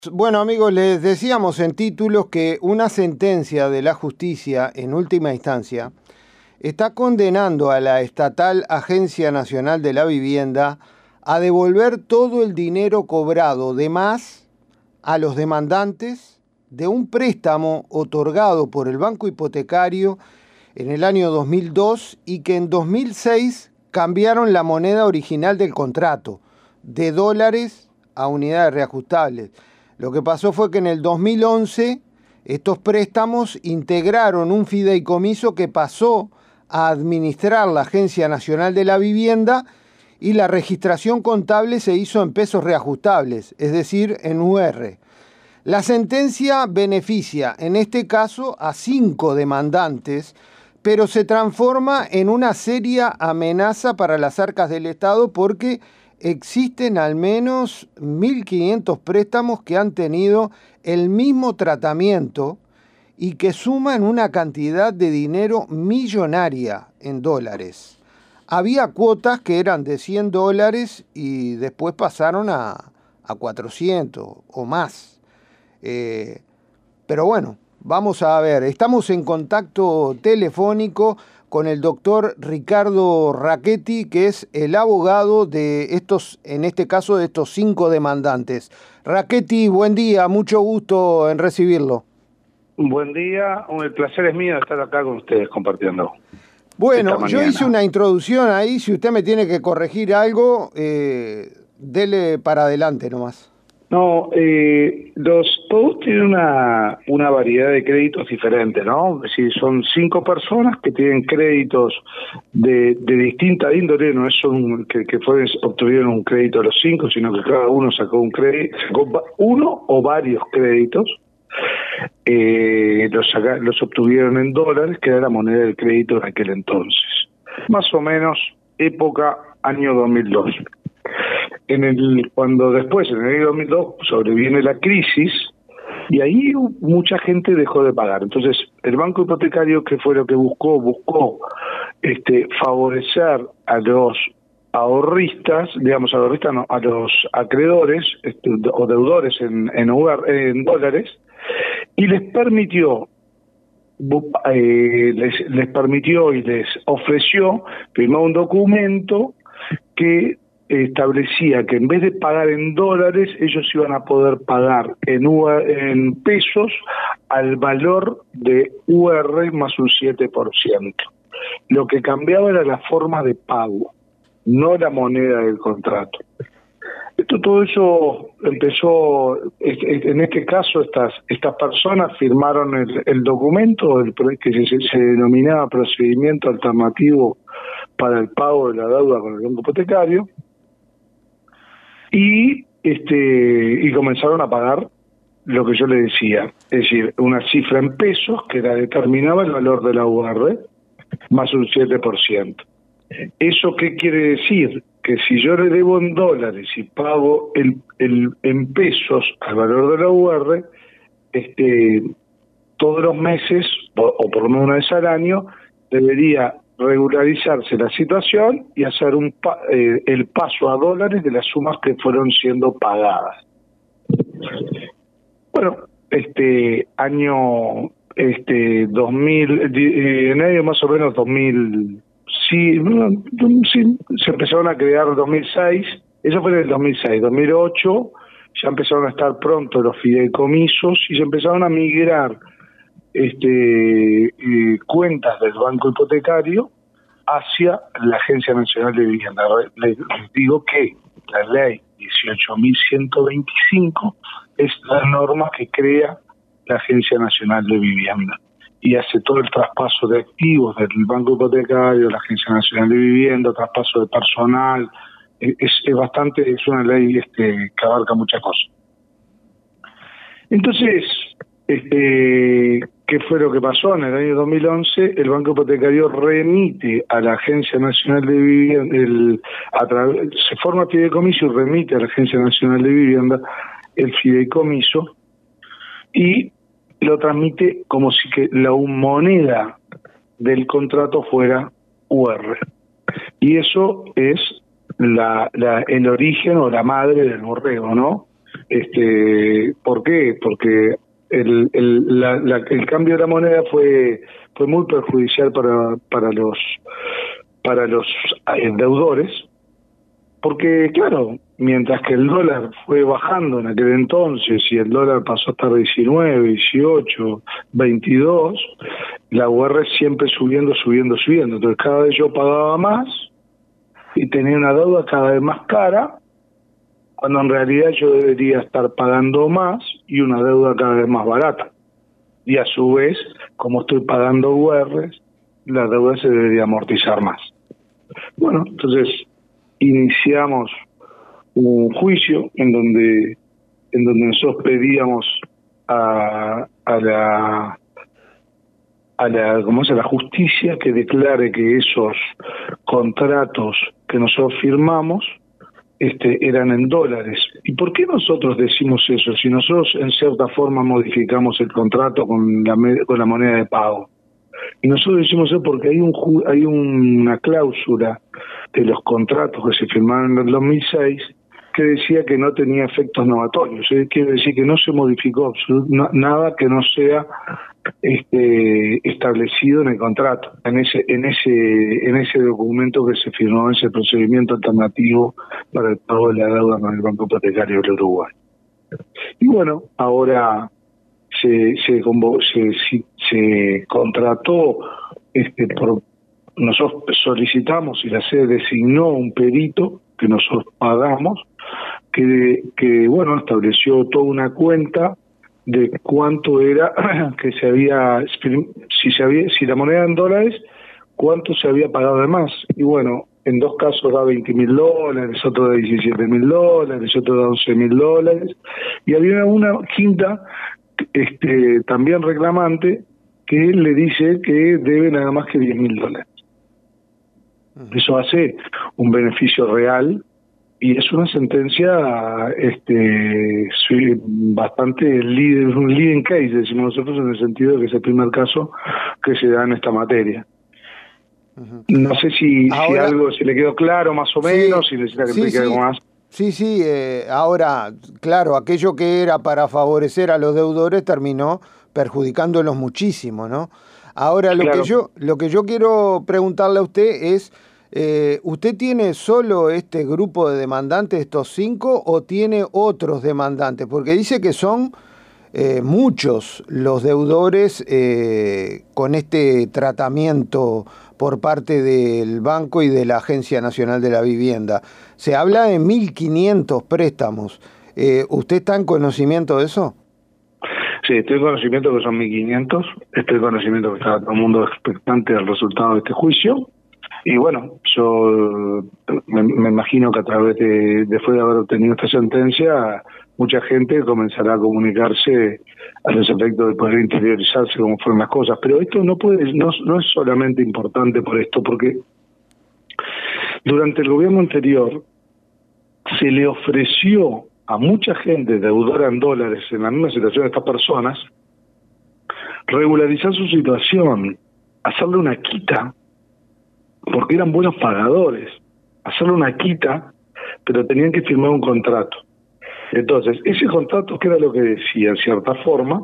Bueno, amigos, les decíamos en títulos que una sentencia de la justicia en última instancia está condenando a la estatal Agencia Nacional de la Vivienda a devolver todo el dinero cobrado de más a los demandantes de un préstamo otorgado por el Banco Hipotecario en el año 2002 y que en 2006 cambiaron la moneda original del contrato de dólares a unidades reajustables. Lo que pasó fue que en el 2011 estos préstamos integraron un fideicomiso que pasó a administrar la Agencia Nacional de la Vivienda y la registración contable se hizo en pesos reajustables, es decir, en UR. La sentencia beneficia, en este caso, a 5 demandantes, pero se transforma en una seria amenaza para las arcas del Estado porque existen al menos 1.500 préstamos que han tenido el mismo tratamiento y que suman una cantidad de dinero millonaria en dólares. Había cuotas que eran de $100 y después pasaron a 400 o más. Pero bueno, vamos a ver, estamos en contacto telefónico con el doctor Ricardo Rachetti, que es el abogado de estos, en este caso, de estos 5 demandantes. Rachetti, buen día, mucho gusto en recibirlo. Buen día, el placer es mío estar acá con ustedes compartiendo. Bueno, yo hice una introducción ahí, si usted me tiene que corregir algo, dele para adelante nomás. No, todos tienen una variedad de créditos diferentes, ¿no? Es decir, son 5 personas que tienen créditos de distinta índole, no es que obtuvieron un crédito los 5, sino que cada uno sacó uno o varios créditos. Los obtuvieron en dólares, que era la moneda del crédito en aquel entonces. Más o menos época año 2002. Cuando después, en el año 2002, sobreviene la crisis, y ahí mucha gente dejó de pagar. Entonces, el Banco Hipotecario, ¿qué fue lo que buscó favorecer a los ahorristas, no, a los acreedores o deudores en dólares, y les permitió y les ofreció firmar un documento que establecía que en vez de pagar en dólares, ellos iban a poder pagar en pesos al valor de UR más un 7%. Lo que cambiaba era la forma de pago, no la moneda del contrato. Todo eso empezó, en este caso estas personas firmaron el documento que se denominaba procedimiento alternativo para el pago de la deuda con el Banco Hipotecario, y comenzaron a pagar lo que yo le decía, es decir, una cifra en pesos que determinaba el valor de la UR más un 7%. ¿Eso qué quiere decir? Que si yo le debo en dólares y pago en pesos al valor de la UR, todos los meses, o por lo menos una vez al año, debería regularizarse la situación y hacer el paso a dólares de las sumas que fueron siendo pagadas. Bueno, año 2000, en año más o menos 2000, sí, se empezaron a crear 2006, eso fue en el 2006, 2008 ya empezaron a estar pronto los fideicomisos y se empezaron a migrar cuentas del Banco Hipotecario hacia la Agencia Nacional de Vivienda. Les digo que la ley 18.125 es la norma que crea la Agencia Nacional de Vivienda y hace todo el traspaso de activos del Banco Hipotecario, la Agencia Nacional de Vivienda, traspaso de personal. Es una ley que abarca muchas cosas. Entonces, ¿qué fue lo que pasó? En el año 2011, el Banco Hipotecario remite a la Agencia Nacional de Vivienda, se forma fideicomiso y remite a la Agencia Nacional de Vivienda el fideicomiso y lo transmite como si que la moneda del contrato fuera UR. Y eso es el origen o la madre del borrego, ¿no? ¿Por qué? Porque el cambio de la moneda fue muy perjudicial para los deudores, porque claro, mientras que el dólar fue bajando en aquel entonces y el dólar pasó a estar 19, 18, 22, la UR siempre subiendo. Entonces cada vez yo pagaba más y tenía una deuda cada vez más cara, cuando en realidad yo debería estar pagando más y una deuda cada vez más barata. Y a su vez, como estoy pagando URs, la deuda se debería amortizar más. Bueno, entonces iniciamos un juicio en donde nosotros pedíamos a la justicia que declare que esos contratos que nosotros firmamos eran en dólares. ¿Y por qué nosotros decimos eso? Si nosotros en cierta forma modificamos el contrato con la moneda de pago. Y nosotros decimos eso porque hay una cláusula de los contratos que se firmaron en el 2006 que decía que no tenía efectos novatorios. Quiere decir que no se modificó nada que no sea establecido en el contrato, en ese documento que se firmó, en ese procedimiento alternativo para el pago de la deuda con el Banco Hipotecario del Uruguay. Y bueno, ahora se contrató, nosotros solicitamos y la sede designó un perito que nosotros pagamos, que bueno, estableció toda una cuenta de cuánto era que si la moneda en dólares, cuánto se había pagado de más. Y bueno, en dos casos da $20.000, otro da $17.000, otro da $11.000, y había una quinta también reclamante que le dice que debe nada más que $10.000. Eso hace un beneficio real y es una sentencia bastante un leading case, decimos nosotros, en el sentido de que es el primer caso que se da en esta materia. No sé si algo se le quedó claro más o menos, si necesita que explique algo más. Sí, ahora, claro, aquello que era para favorecer a los deudores terminó perjudicándolos muchísimo, ¿no? Ahora, lo que yo quiero preguntarle a usted es, ¿usted tiene solo este grupo de demandantes, estos 5, o tiene otros demandantes? Porque dice que son muchos los deudores con este tratamiento por parte del banco y de la Agencia Nacional de la Vivienda. Se habla de 1.500 préstamos. ¿Usted está en conocimiento de eso? Sí, estoy en conocimiento que son 1.500. Estoy en conocimiento que está todo el mundo expectante del resultado de este juicio. Y bueno, yo me imagino que a través después de haber obtenido esta sentencia, mucha gente comenzará a comunicarse a los efectos de poder interiorizarse cómo fueron las cosas. Pero esto no es solamente importante por esto, porque durante el gobierno anterior se le ofreció a mucha gente deudora en dólares en la misma situación de estas personas regularizar su situación, hacerle una quita, porque eran buenos pagadores, hacerle una quita, pero tenían que firmar un contrato. Entonces, ese contrato, ¿qué era lo que decía? En cierta forma,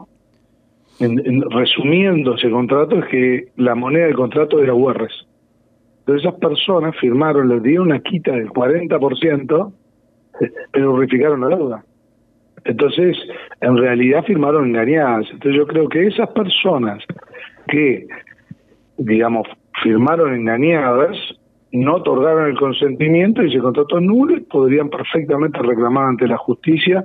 resumiendo ese contrato, es que la moneda del contrato era URs. Entonces esas personas firmaron, les dieron una quita del 40%, pero verificaron la deuda. Entonces, en realidad firmaron engañadas. Entonces yo creo que esas personas que, digamos, firmaron engañadas, no otorgaron el consentimiento y ese contrato es nulo, podrían perfectamente reclamar ante la justicia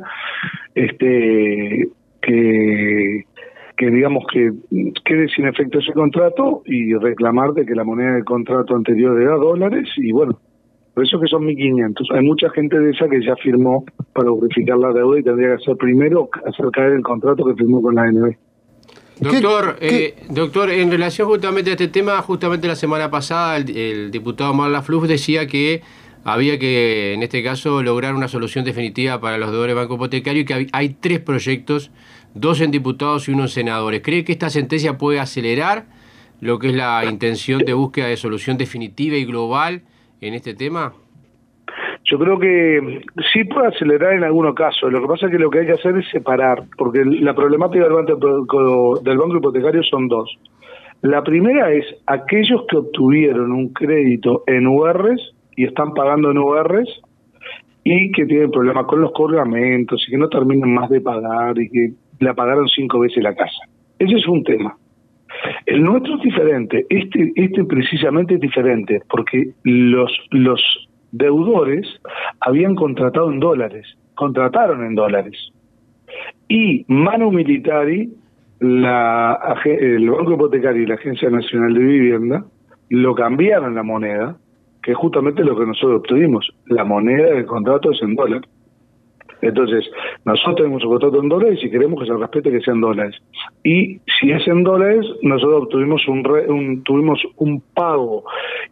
que digamos que quede sin efecto ese contrato y reclamar de que la moneda del contrato anterior era dólares. Y bueno, por eso que son 1.500. Hay mucha gente de esa que ya firmó para verificar la deuda y tendría que hacer primero hacer caer el contrato que firmó con la ANB. Doctor, en relación justamente a este tema, justamente la semana pasada el diputado Marla Fluff decía que había que, en este caso, lograr una solución definitiva para los deudores del Banco Hipotecario y que hay 3 proyectos, 2 en diputados y 1 en senadores. ¿Cree que esta sentencia puede acelerar lo que es la intención de búsqueda de solución definitiva y global en este tema? Yo creo que sí puede acelerar en algunos casos. Lo que pasa es que lo que hay que hacer es separar, porque la problemática del banco hipotecario son dos. La primera es aquellos que obtuvieron un crédito en URs y están pagando en URs y que tienen problemas con los colgamentos y que no terminan más de pagar y que la pagaron 5 veces la casa. Ese es un tema. El nuestro es diferente. Este precisamente es diferente porque los deudores habían contrataron en dólares. Y Manu Militari, el Banco Hipotecario y la Agencia Nacional de Vivienda lo cambiaron la moneda, que es justamente lo que nosotros obtuvimos. La moneda del contrato es en dólares. Entonces, nosotros tenemos un contrato en dólares y queremos que se respete que sea en dólares. Y si es en dólares, nosotros obtuvimos tuvimos un pago,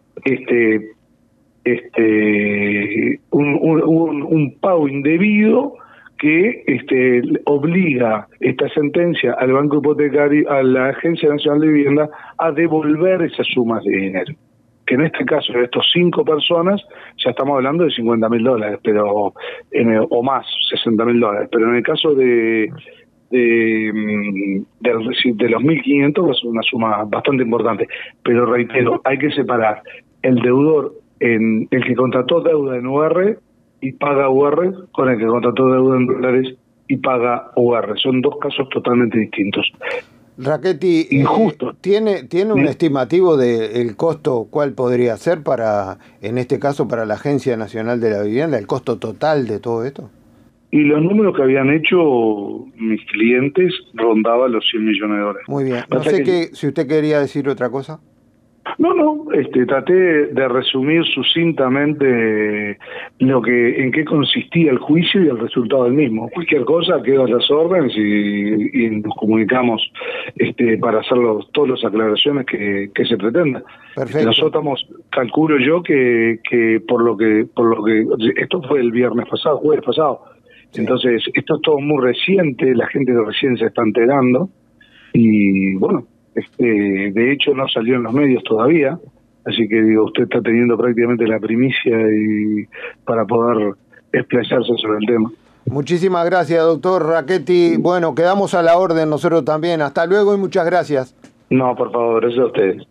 un pago indebido que obliga esta sentencia al Banco Hipotecario, a la Agencia Nacional de Vivienda, a devolver esas sumas de dinero. Que en este caso de estos 5 personas ya estamos hablando de $50.000, pero o más, $60.000, pero en el caso de los 1.500 es una suma bastante importante. Pero reitero, hay que separar el deudor en el que contrató deuda en UR y paga UR con el que contrató deuda en dólares y paga UR. Son dos casos totalmente distintos. Rachetti, injusto. ¿Tiene un estimativo del costo cuál podría ser en este caso para la Agencia Nacional de la Vivienda, el costo total de todo esto? Y los números que habían hecho mis clientes rondaban los $100 millones. Muy bien. No sé si usted quería decir otra cosa. No, traté de resumir sucintamente en qué consistía el juicio y el resultado del mismo. Cualquier cosa queda a las órdenes y nos comunicamos para hacer todas las aclaraciones que se pretendan. Perfecto. Nosotros calculo yo que por lo que esto fue el jueves pasado. Sí. Entonces, esto es todo muy reciente, la gente recién se está enterando y bueno, de hecho no salió en los medios todavía, así que usted está teniendo prácticamente la primicia para poder explayarse sobre el tema. Muchísimas gracias, doctor Rachetti. Bueno, quedamos a la orden nosotros también. Hasta luego y muchas gracias. No, por favor, eso a ustedes.